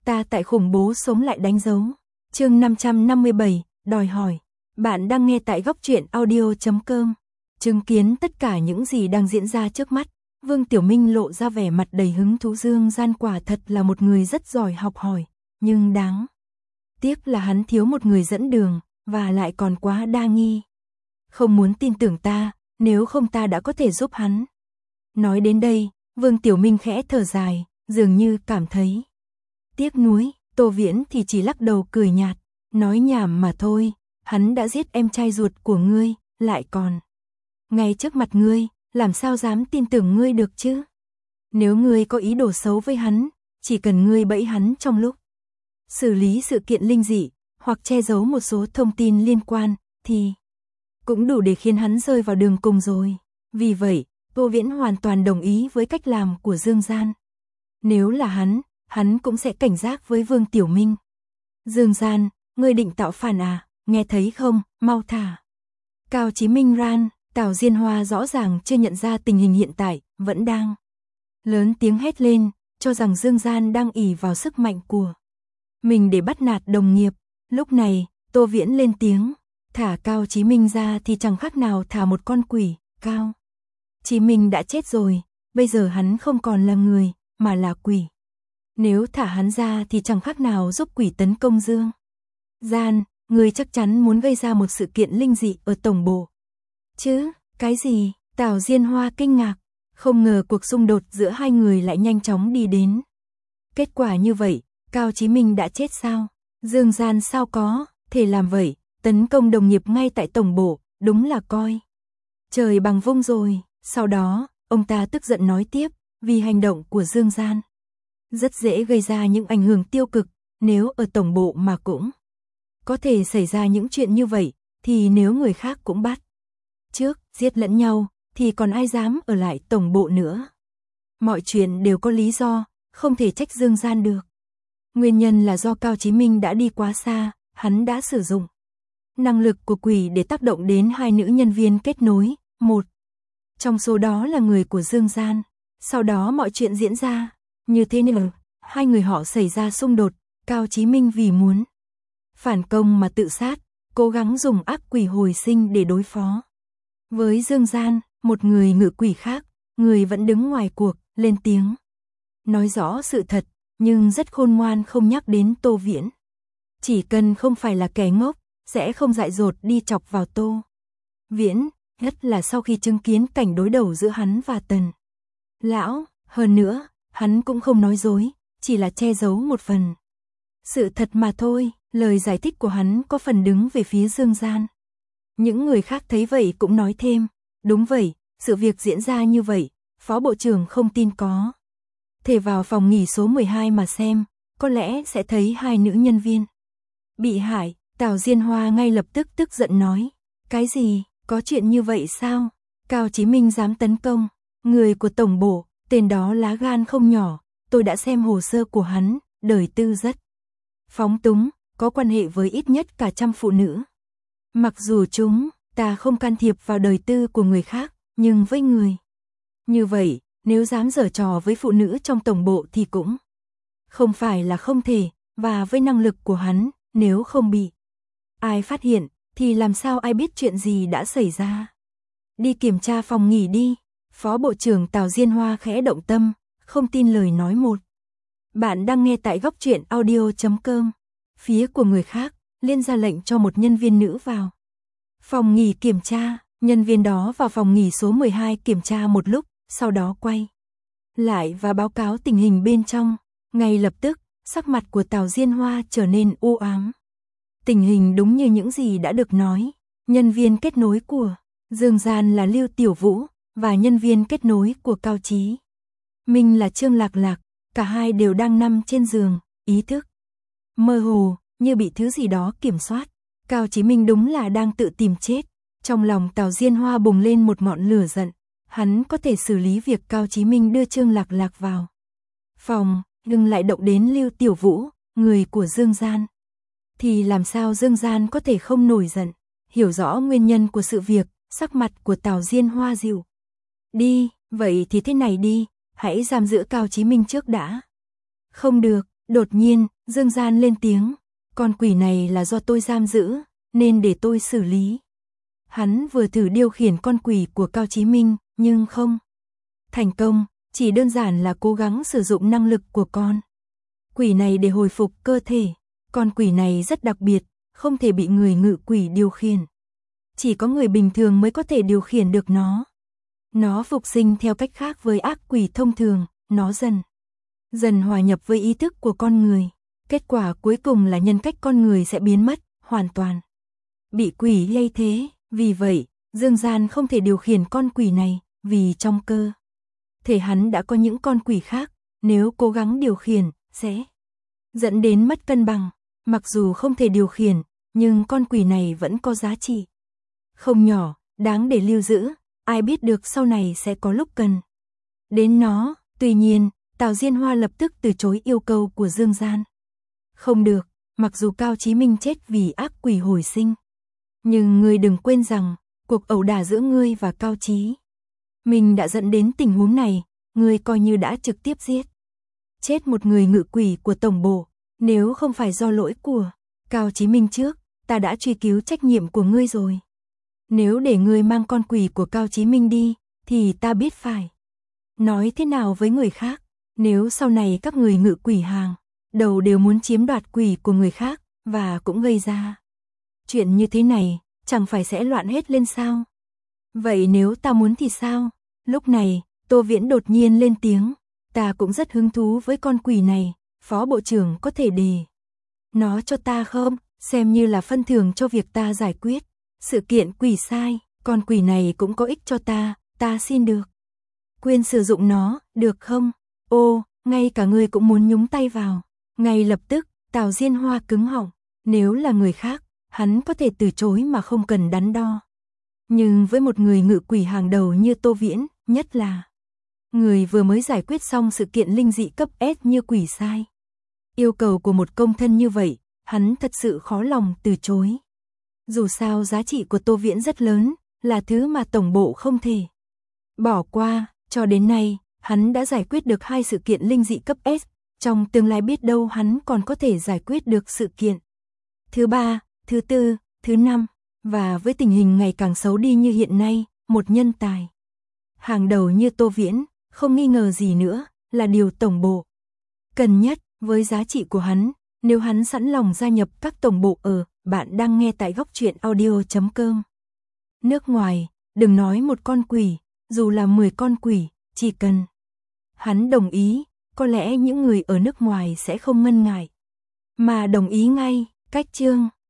ta tại khủng bố sống lại đánh dấu. Chương 557, đòi hỏi. Bạn đang nghe tại góc truyện audio.com. Chứng kiến tất cả những gì đang diễn ra trước mắt, Vương Tiểu Minh lộ ra vẻ mặt đầy hứng thú. Dương Gian quả thật là một người rất giỏi học hỏi, nhưng đáng tiếc là hắn thiếu một người dẫn đường, và lại còn quá đa nghi. Không muốn tin tưởng ta, nếu không ta đã có thể giúp hắn. Nói đến đây, Vương Tiểu Minh khẽ thở dài, dường như cảm thấy tiếc nuối. Tô Viễn thì chỉ lắc đầu cười nhạt, nói nhảm mà thôi, hắn đã giết em trai ruột của ngươi, lại còn ngay trước mặt ngươi, làm sao dám tin tưởng ngươi được chứ? Nếu ngươi có ý đồ xấu với hắn, chỉ cần ngươi bẫy hắn trong lúc xử lý sự kiện linh dị, hoặc che giấu một số thông tin liên quan, thì cũng đủ để khiến hắn rơi vào đường cùng rồi. Vì vậy, Tô Viễn hoàn toàn đồng ý với cách làm của Dương Gian. Nếu là hắn cũng sẽ cảnh giác với Vương Tiểu Minh. Dương Gian, ngươi định tạo phản à, nghe thấy không, mau thả Cao Chí Minh ran. Tào Diên Hoa rõ ràng chưa nhận ra tình hình hiện tại, vẫn đang lớn tiếng hét lên, cho rằng Dương Gian đang ỷ vào sức mạnh của mình để bắt nạt đồng nghiệp. Lúc này, Tô Viễn lên tiếng, thả Cao Chí Minh ra thì chẳng khác nào thả một con quỷ. Cao Chí Minh đã chết rồi, bây giờ hắn không còn là người, mà là quỷ. Nếu thả hắn ra thì chẳng khác nào giúp quỷ tấn công Dương Gian. Người chắc chắn muốn gây ra một sự kiện linh dị ở tổng bộ chứ? Cái gì? Tào Diên Hoa kinh ngạc, không ngờ cuộc xung đột giữa hai người lại nhanh chóng đi đến kết quả như vậy. Cao Chí Minh đã chết sao? Dương Gian sao có thể làm vậy, tấn công đồng nghiệp ngay tại tổng bộ, đúng là coi trời bằng vung rồi. Sau đó, ông ta tức giận nói tiếp, vì hành động của Dương Gian rất dễ gây ra những ảnh hưởng tiêu cực, nếu ở tổng bộ mà cũng có thể xảy ra những chuyện như vậy, thì nếu người khác cũng bắt trước giết lẫn nhau, thì còn ai dám ở lại tổng bộ nữa. Mọi chuyện đều có lý do, không thể trách Dương Gian được. Nguyên nhân là do Cao Chí Minh đã đi quá xa, hắn đã sử dụng năng lực của quỷ để tác động đến hai nữ nhân viên kết nối, một trong số đó là người của Dương Gian. Sau đó mọi chuyện diễn ra như thế nào? Hai người họ xảy ra xung đột, Cao Chí Minh vì muốn phản công mà tự sát, cố gắng dùng ác quỷ hồi sinh để đối phó với Dương Gian. Một người ngự quỷ khác, người vẫn đứng ngoài cuộc, lên tiếng nói rõ sự thật, nhưng rất khôn ngoan không nhắc đến Tô Viễn. Chỉ cần không phải là kẻ ngốc, sẽ không dại dột đi chọc vào Tô Viễn, nhất là sau khi chứng kiến cảnh đối đầu giữa hắn và Tần lão. Hơn nữa, hắn cũng không nói dối, chỉ là che giấu một phần sự thật mà thôi. Lời giải thích của hắn có phần đứng về phía Dương Gian. Những người khác thấy vậy cũng nói thêm, đúng vậy, sự việc diễn ra như vậy, Phó Bộ trưởng không tin có thể vào phòng nghỉ số 12 mà xem, có lẽ sẽ thấy hai nữ nhân viên bị hại. Tào Diên Hoa ngay lập tức tức giận nói, cái gì, có chuyện như vậy sao? Cao Chí Minh dám tấn công người của tổng bộ, tên đó lá gan không nhỏ, tôi đã xem hồ sơ của hắn, đời tư rất phóng túng, có quan hệ với ít nhất cả trăm phụ nữ. Mặc dù ta không can thiệp vào đời tư của người khác, nhưng với người như vậy, nếu dám giở trò với phụ nữ trong tổng bộ thì cũng không phải là không thể, và với năng lực của hắn, nếu không bị ai phát hiện, thì làm sao ai biết chuyện gì đã xảy ra. Đi kiểm tra phòng nghỉ đi. Phó Bộ trưởng Tào Diên Hoa khẽ động tâm, không tin lời nói một. Bạn đang nghe tại góc truyện audio.com. Phía của người khác, liên ra lệnh cho một nhân viên nữ vào phòng nghỉ kiểm tra. Nhân viên đó vào phòng nghỉ số 12 kiểm tra một lúc, sau đó quay lại và báo cáo tình hình bên trong. Ngay lập tức, sắc mặt của Tào Diên Hoa trở nên u ám. Tình hình đúng như những gì đã được nói. Nhân viên kết nối của Dương Gian là Lưu Tiểu Vũ, và nhân viên kết nối của Cao Chí Minh là Trương Lạc Lạc. Cả hai đều đang nằm trên giường, ý thức mơ hồ, như bị thứ gì đó kiểm soát. Cao Chí Minh đúng là đang tự tìm chết. Trong lòng Tào Diên Hoa bùng lên một ngọn lửa giận. Hắn có thể xử lý việc Cao Chí Minh đưa Trương Lạc Lạc vào phòng, nhưng lại động đến Lưu Tiểu Vũ, người của Dương Gian. Thì làm sao Dương Gian có thể không nổi giận? Hiểu rõ nguyên nhân của sự việc, sắc mặt của Tào Diên Hoa dịu đi. Vậy thì thế này đi, hãy giam giữ Cao Chí Minh trước đã. Không được. Đột nhiên, Dương Gian lên tiếng, con quỷ này là do tôi giam giữ, nên để tôi xử lý. Hắn vừa thử điều khiển con quỷ của Cao Chí Minh, nhưng không thành công, chỉ đơn giản là cố gắng sử dụng năng lực của con quỷ này để hồi phục cơ thể. Con quỷ này rất đặc biệt, không thể bị người ngự quỷ điều khiển. Chỉ có người bình thường mới có thể điều khiển được nó. Nó phục sinh theo cách khác với ác quỷ thông thường, nó dần hòa nhập với ý thức của con người. Kết quả cuối cùng là nhân cách con người sẽ biến mất, hoàn toàn bị quỷ lây thế. Vì vậy, Dương Gian không thể điều khiển con quỷ này, vì trong cơ thể hắn đã có những con quỷ khác, nếu cố gắng điều khiển, sẽ dẫn đến mất cân bằng. Mặc dù không thể điều khiển, nhưng con quỷ này vẫn có giá trị không nhỏ, đáng để lưu giữ, ai biết được sau này sẽ có lúc cần đến nó. Tuy nhiên, Tào Diên Hoa lập tức từ chối yêu cầu của Dương Gian. Không được, mặc dù Cao Chí Minh chết vì ác quỷ hồi sinh, nhưng ngươi đừng quên rằng, cuộc ẩu đả giữa ngươi và Cao Chí Minh đã dẫn đến tình huống này, ngươi coi như đã trực tiếp giết chết một người ngự quỷ của tổng bộ. Nếu không phải do lỗi của Cao Chí Minh trước, ta đã truy cứu trách nhiệm của ngươi rồi. Nếu để ngươi mang con quỷ của Cao Chí Minh đi, thì ta biết phải nói thế nào với người khác. Nếu sau này các người ngự quỷ hàng đầu đều muốn chiếm đoạt quỷ của người khác, và cũng gây ra chuyện như thế này, chẳng phải sẽ loạn hết lên sao? Vậy nếu ta muốn thì sao? Lúc này, Tô Viễn đột nhiên lên tiếng, ta cũng rất hứng thú với con quỷ này, Phó Bộ trưởng có thể đề nó cho ta không? Xem như là phân thưởng cho việc ta giải quyết sự kiện quỷ sai, con quỷ này cũng có ích cho ta xin được quyền sử dụng nó, được không? Ô, ngay cả ngươi cũng muốn nhúng tay vào. Ngay lập tức, Tào Diên Hoa cứng họng, nếu là người khác, hắn có thể từ chối mà không cần đắn đo. Nhưng với một người ngự quỷ hàng đầu như Tô Viễn, nhất là người vừa mới giải quyết xong sự kiện linh dị cấp S như quỷ sai, yêu cầu của một công thân như vậy, hắn thật sự khó lòng từ chối. Dù sao giá trị của Tô Viễn rất lớn, là thứ mà tổng bộ không thể bỏ qua. Cho đến nay, hắn đã giải quyết được 2 sự kiện linh dị cấp S, trong tương lai biết đâu hắn còn có thể giải quyết được sự kiện thứ 3, thứ 4, thứ 5, và với tình hình ngày càng xấu đi như hiện nay, một nhân tài hàng đầu như Tô Viễn, không nghi ngờ gì nữa, là điều tổng bộ cần nhất. Với giá trị của hắn, nếu hắn sẵn lòng gia nhập các tổng bộ bạn đang nghe tại Góc Truyện Audio.com. Nước ngoài, đừng nói một con quỷ, dù là 10 con quỷ, chỉ cần hắn đồng ý, có lẽ những người ở nước ngoài sẽ không ngần ngại mà đồng ý ngay. Cách chương